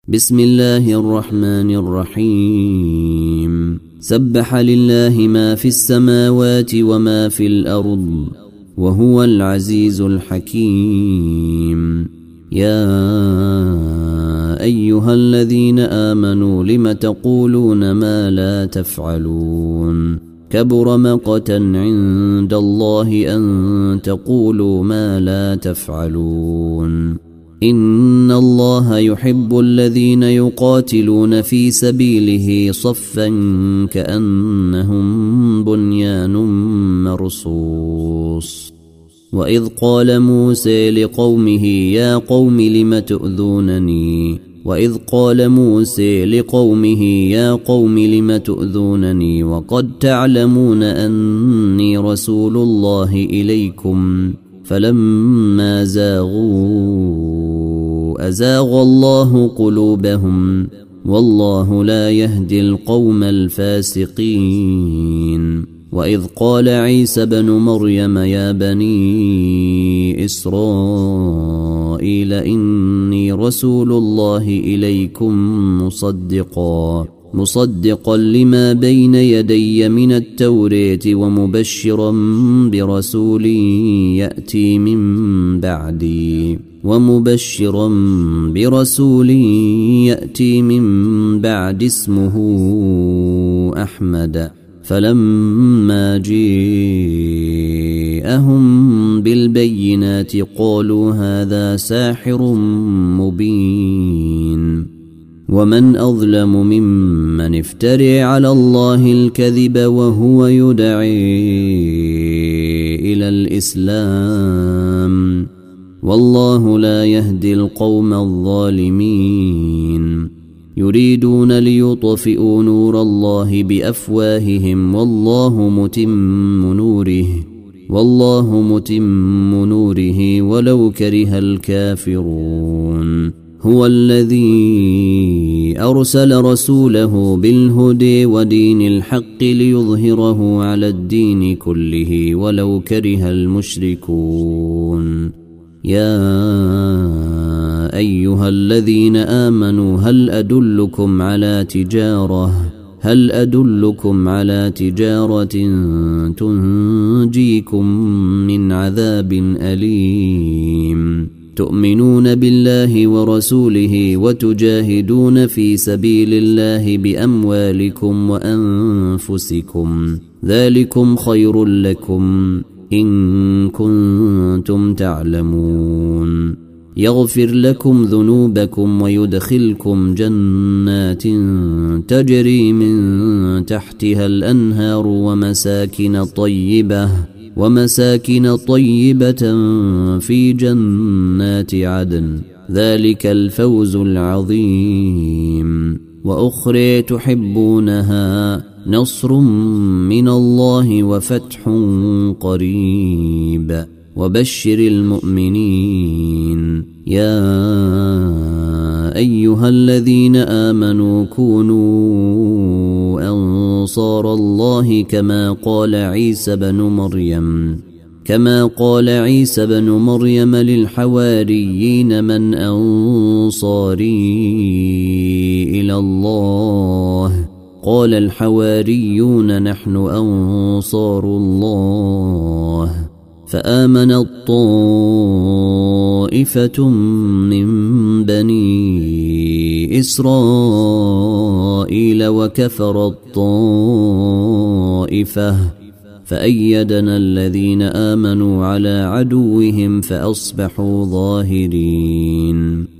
بسم الله الرحمن الرحيم سبح لله ما في السماوات وما في الأرض وهو العزيز الحكيم يا أيها الذين آمنوا لم تقولون ما لا تفعلون كبر مقتا عند الله أن تقولوا ما لا تفعلون إن الله يحب الذين يقاتلون في سبيله صفا كأنهم بنيان مرصوص وإذ قال موسى لقومه يا قوم لم تؤذونني وقد تعلمون أني رسول الله إليكم فلما زاغوا أزاغ الله قلوبهم والله لا يهدي القوم الفاسقين وإذ قال عيسى بن مريم يا بني إسرائيل إني رسول الله إليكم مصدقا لما بين يدي من التوراة ومبشرا برسول يأتي من بعد اسمه أحمد فلما جاءهم بالبينات قالوا هذا ساحر مبين ومن أظلم ممن افترى على الله الكذب وهو يدعي إلى الإسلام والله لا يهدي القوم الظالمين يريدون ليطفئوا نور الله بأفواههم والله متم نوره ولو كره الكافرون هو الذي أرسل رسوله بالهدى ودين الحق ليظهره على الدين كله ولو كره المشركون يا أيها الذين آمنوا هل أدلكم على تجارة تنجيكم من عذاب أليم تؤمنون بالله ورسوله وتجاهدون في سبيل الله بأموالكم وأنفسكم ذلكم خير لكم إن كنتم تعلمون يغفر لكم ذنوبكم ويدخلكم جنات تجري من تحتها الأنهار ومساكن طيبة في جنات عدن ذلك الفوز العظيم وأخرى تحبونها نصر من الله وفتح قريب وبشر المؤمنين يا أيها الذين آمنوا كونوا أنصار الله كما قال عيسى بن مريم للحواريين من أنصاري إلى الله قال الحواريون نحن أنصار الله فآمنت طائفة من بني إسرائيل وكفرت طائفة فأيدنا الذين آمنوا على عدوهم فأصبحوا ظاهرين